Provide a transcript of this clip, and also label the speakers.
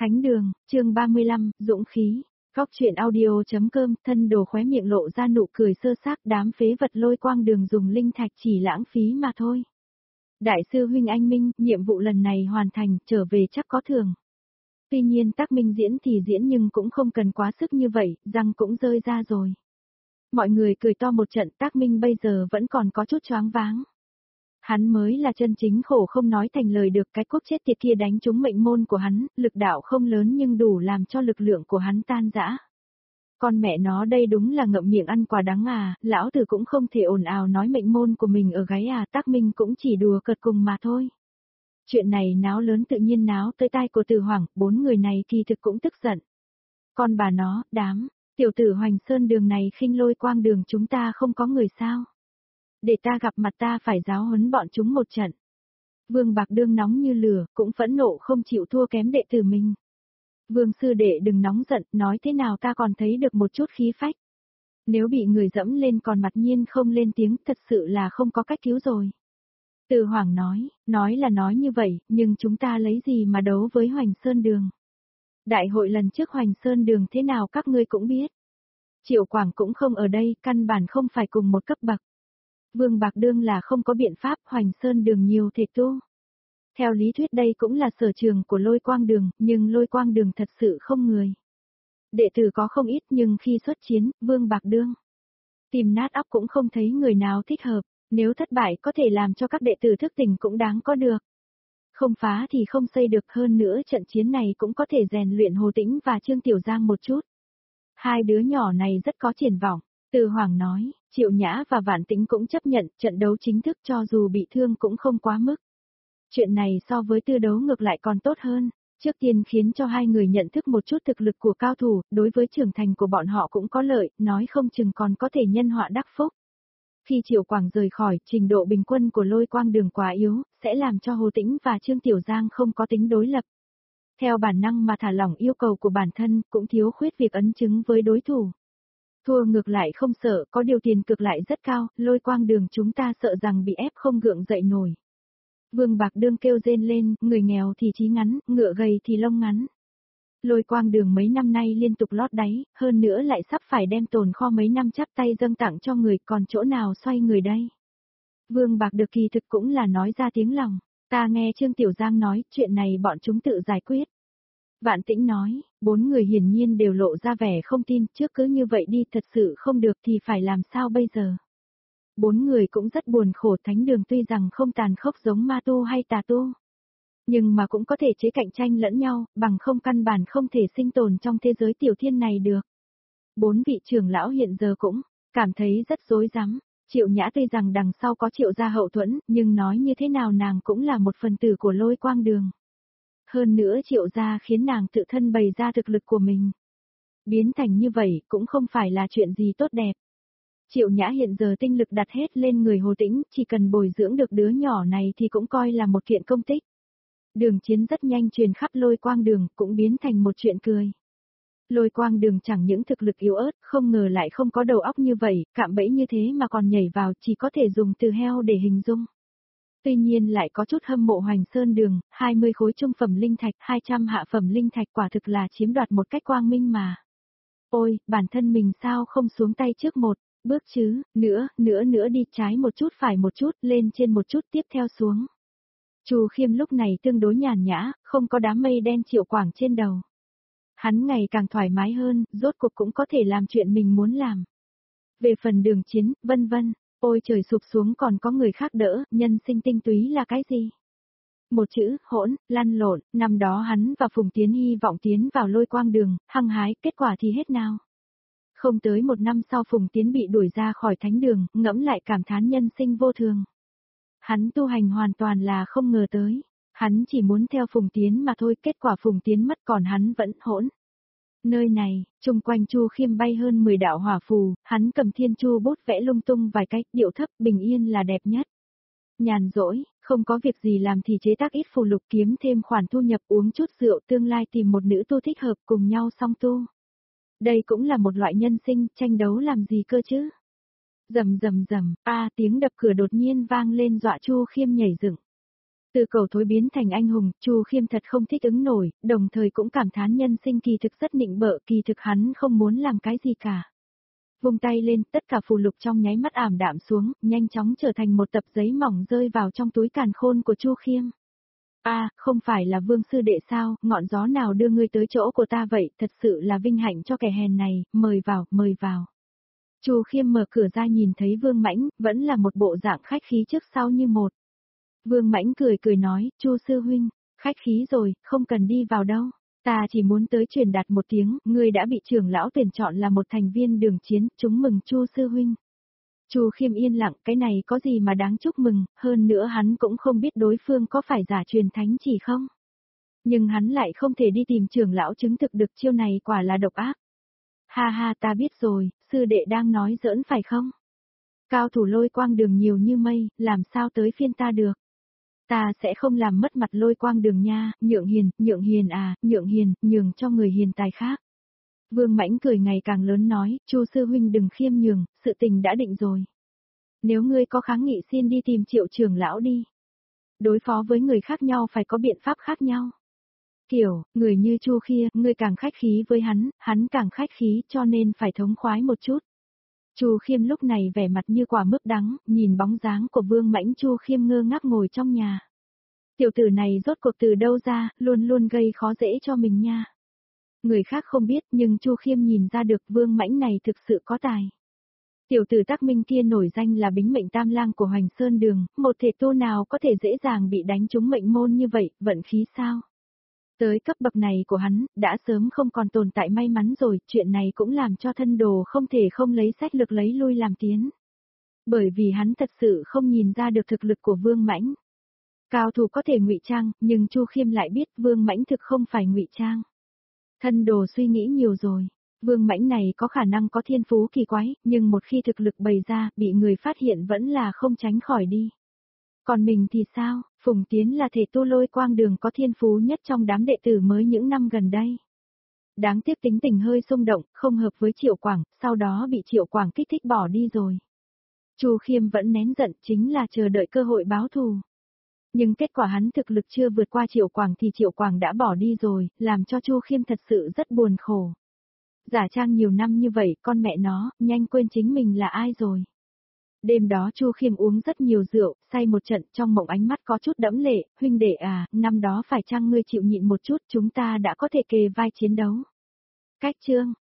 Speaker 1: Thánh đường, chương 35, dũng khí. Góc truyện audio.com, thân đồ khóe miệng lộ ra nụ cười sơ xác, đám phế vật Lôi Quang Đường dùng linh thạch chỉ lãng phí mà thôi. Đại sư huynh anh minh, nhiệm vụ lần này hoàn thành, trở về chắc có thưởng. Tuy nhiên Tác Minh diễn thì diễn nhưng cũng không cần quá sức như vậy, răng cũng rơi ra rồi. Mọi người cười to một trận, Tác Minh bây giờ vẫn còn có chút choáng váng. Hắn mới là chân chính khổ không nói thành lời được, cái quốc chết tiệt kia đánh trúng mệnh môn của hắn, lực đạo không lớn nhưng đủ làm cho lực lượng của hắn tan rã. Con mẹ nó đây đúng là ngậm miệng ăn quả đắng à, lão tử cũng không thể ồn ào nói mệnh môn của mình ở gáy à, Tác Minh cũng chỉ đùa cợt cùng mà thôi. Chuyện này náo lớn tự nhiên náo tới tai của Từ Hoảng, bốn người này kỳ thực cũng tức giận. Con bà nó, đám, tiểu tử Hoành Sơn đường này khinh Lôi Quang Đường chúng ta không có người sao? Để ta gặp mặt ta phải giáo huấn bọn chúng một trận. Vương Bạc Đương nóng như lửa, cũng phẫn nộ không chịu thua kém đệ tử mình. Vương sư đệ đừng nóng giận, nói thế nào ta còn thấy được một chút khí phách. Nếu bị người dẫm lên còn mặt nhiên không lên tiếng, thật sự là không có cách cứu rồi. Từ Hoàng nói là nói như vậy, nhưng chúng ta lấy gì mà đấu với Hoành Sơn đường. Đại hội lần trước Hoành Sơn đường thế nào các ngươi cũng biết. Triệu Quảng cũng không ở đây, căn bản không phải cùng một cấp bậc. Vương Bạc Đương là không có biện pháp, Hoành Sơn đường nhiều thể tu. Theo lý thuyết đây cũng là sở trường của Lôi Quang Đường, nhưng Lôi Quang Đường thật sự không người. Đệ tử có không ít nhưng khi xuất chiến, Vương Bạc Đương tìm nát óc cũng không thấy người nào thích hợp, nếu thất bại có thể làm cho các đệ tử thức tỉnh cũng đáng có được. Không phá thì không xây được, hơn nữa trận chiến này cũng có thể rèn luyện Hồ Tĩnh và Trương Tiểu Giang một chút. Hai đứa nhỏ này rất có triển vọng. Từ Hoàng nói, Triệu Nhã và Vạn Tĩnh cũng chấp nhận trận đấu chính thức cho dù bị thương cũng không quá mức. Chuyện này so với tư đấu ngược lại còn tốt hơn, trước tiên khiến cho hai người nhận thức một chút thực lực của cao thủ, đối với trưởng thành của bọn họ cũng có lợi, nói không chừng còn có thể nhân họa đắc phúc. Khi Triệu Quảng rời khỏi, trình độ bình quân của Lôi Quang Đường quá yếu, sẽ làm cho Hồ Tĩnh và Trương Tiểu Giang không có tính đối lập. Theo bản năng mà thả lỏng yêu cầu của bản thân, cũng thiếu khuyết việc ấn chứng với đối thủ. Thua ngược lại không sợ, có điều tiền cực lại rất cao, Lôi Quang Đường chúng ta sợ rằng bị ép không gượng dậy nổi. Vương Bạc Đương kêu rên lên, người nghèo thì chí ngắn, ngựa gầy thì lông ngắn. Lôi Quang Đường mấy năm nay liên tục lót đáy, hơn nữa lại sắp phải đem tồn kho mấy năm chắp tay dâng tặng cho người, còn chỗ nào xoay người đây. Vương Bạc Được kỳ thực cũng là nói ra tiếng lòng, ta nghe Trương Tiểu Giang nói, chuyện này bọn chúng tự giải quyết. Vạn Tĩnh nói, bốn người hiển nhiên đều lộ ra vẻ không tin, trước cứ như vậy đi thật sự không được thì phải làm sao bây giờ. Bốn người cũng rất buồn khổ, thánh đường tuy rằng không tàn khốc giống ma tu hay tà tu. Nhưng mà cũng có thể chế cạnh tranh lẫn nhau, bằng không căn bản không thể sinh tồn trong thế giới tiểu thiên này được. Bốn vị trưởng lão hiện giờ cũng cảm thấy rất rối rắm. Triệu Nhã tuy rằng đằng sau có Triệu gia hậu thuẫn, nhưng nói như thế nào nàng cũng là một phần tử của Lôi Quang Đường. Hơn nữa Triệu gia khiến nàng tự thân bày ra thực lực của mình. Biến thành như vậy cũng không phải là chuyện gì tốt đẹp. Triệu Nhã hiện giờ tinh lực đặt hết lên người Hồ Tĩnh, chỉ cần bồi dưỡng được đứa nhỏ này thì cũng coi là một kiện công tích. Đường chiến rất nhanh truyền khắp Lôi Quang Đường, cũng biến thành một chuyện cười. Lôi Quang Đường chẳng những thực lực yếu ớt, không ngờ lại không có đầu óc như vậy, cạm bẫy như thế mà còn nhảy vào, chỉ có thể dùng từ heo để hình dung. Tuy nhiên lại có chút hâm mộ Hoành Sơn Đường, 20 khối trung phẩm linh thạch, 200 hạ phẩm linh thạch quả thực là chiếm đoạt một cách quang minh mà. Ôi, bản thân mình sao không xuống tay trước một bước chứ, nữa đi, trái một chút phải một chút, lên trên một chút tiếp theo xuống. Chu Khiêm lúc này tương đối nhàn nhã, không có đám mây đen Triệu Quảng trên đầu. Hắn ngày càng thoải mái hơn, rốt cuộc cũng có thể làm chuyện mình muốn làm. Về phần Đường chiến, vân vân, ôi trời sụp xuống còn có người khác đỡ, nhân sinh tinh túy là cái gì? Một chữ, hỗn, lăn lộn, năm đó hắn và Phùng Tiến hy vọng tiến vào Lôi Quang Đường, hăng hái, kết quả thì hết nào. Không tới một năm sau Phùng Tiến bị đuổi ra khỏi thánh đường, ngẫm lại cảm thán nhân sinh vô thường. Hắn tu hành hoàn toàn là không ngờ tới. Hắn chỉ muốn theo Phùng Tiến mà thôi, kết quả Phùng Tiến mất còn hắn vẫn hỗn. Nơi này, chung quanh Chu Khiêm bay hơn 10 đạo hỏa phù, hắn cầm thiên chu bút vẽ lung tung vài cách, điệu thấp, bình yên là đẹp nhất. Nhàn rỗi, không có việc gì làm thì chế tác ít phù lục kiếm thêm khoản thu nhập, uống chút rượu, tương lai tìm một nữ tu thích hợp cùng nhau song tu. Đây cũng là một loại nhân sinh, tranh đấu làm gì cơ chứ? Rầm, tiếng đập cửa đột nhiên vang lên dọa Chu Khiêm nhảy dựng. Từ cầu thối biến thành anh hùng, Chu Khiêm thật không thích ứng nổi, đồng thời cũng cảm thán nhân sinh kỳ thực rất nịnh bợ, kỳ thực hắn không muốn làm cái gì cả. Vung tay lên, tất cả phù lục trong nháy mắt ảm đạm xuống, nhanh chóng trở thành một tập giấy mỏng rơi vào trong túi càn khôn của Chu Khiêm. Không phải là Vương sư đệ sao, ngọn gió nào đưa ngươi tới chỗ của ta vậy, thật sự là vinh hạnh cho kẻ hèn này, mời vào, mời vào. Chu Khiêm mở cửa ra nhìn thấy Vương Mãnh, vẫn là một bộ dạng khách khí trước sau như một. Vương Mãnh cười cười nói, Chu sư huynh, khách khí rồi, không cần đi vào đâu. Ta chỉ muốn tới truyền đạt một tiếng, ngươi đã bị trưởng lão tuyển chọn là một thành viên đường chiến, chúng mừng Chu sư huynh. Chu Khiêm yên lặng, cái này có gì mà đáng chúc mừng, hơn nữa hắn cũng không biết đối phương có phải giả truyền thánh chỉ không. Nhưng hắn lại không thể đi tìm trưởng lão chứng thực được chiêu này quả là độc ác. Ha ha, ta biết rồi, sư đệ đang nói giỡn phải không? Cao thủ Lôi Quang Đường nhiều như mây, làm sao tới phiên ta được? Ta sẽ không làm mất mặt Lôi Quang Đường nha, nhượng hiền nhường cho người hiền tài khác. Vương Mãnh cười ngày càng lớn nói, Chu sư huynh đừng khiêm nhường, sự tình đã định rồi. Nếu ngươi có kháng nghị xin đi tìm Triệu trưởng lão đi. Đối phó với người khác nhau phải có biện pháp khác nhau. Kiểu, người như Chu Khia, ngươi càng khách khí với hắn càng khách khí cho nên phải thống khoái một chút. Chu Khiêm lúc này vẻ mặt như quả mướp đắng, nhìn bóng dáng của Vương Mãnh, Chu Khiêm ngơ ngác ngồi trong nhà. Tiểu tử này rốt cuộc từ đâu ra, luôn luôn gây khó dễ cho mình nha. Người khác không biết nhưng Chu Khiêm nhìn ra được Vương Mãnh này thực sự có tài. Tiểu tử Tắc Minh kia nổi danh là bính mệnh tam lang của Hoành Sơn Đường, một thể tu nào có thể dễ dàng bị đánh trúng mệnh môn như vậy, vận khí sao? Tới cấp bậc này của hắn, đã sớm không còn tồn tại may mắn rồi, chuyện này cũng làm cho thân đồ không thể không lấy sách lược lấy lui làm tiến. Bởi vì hắn thật sự không nhìn ra được thực lực của Vương Mãnh. Cao thủ có thể ngụy trang, nhưng Chu Khiêm lại biết Vương Mãnh thực không phải ngụy trang. Thân đồ suy nghĩ nhiều rồi. Vương Mãnh này có khả năng có thiên phú kỳ quái, nhưng một khi thực lực bày ra, bị người phát hiện vẫn là không tránh khỏi đi. Còn mình thì sao? Phùng Tiến là thể tu Lôi Quang Đường có thiên phú nhất trong đám đệ tử mới những năm gần đây. Đáng tiếc tính tình hơi xung động, không hợp với Triệu Quảng, sau đó bị Triệu Quảng kích thích bỏ đi rồi. Chu Khiêm vẫn nén giận, chính là chờ đợi cơ hội báo thù. Nhưng kết quả hắn thực lực chưa vượt qua Triệu Quảng thì Triệu Quảng đã bỏ đi rồi, làm cho Chu Khiêm thật sự rất buồn khổ. Giả trang nhiều năm như vậy, con mẹ nó, nhanh quên chính mình là ai rồi. Đêm đó Chu Khiêm uống rất nhiều rượu, say một trận, trong mộng ánh mắt có chút đẫm lệ, huynh đệ à, năm đó phải chăng ngươi chịu nhịn một chút, chúng ta đã có thể kề vai chiến đấu. Cách chương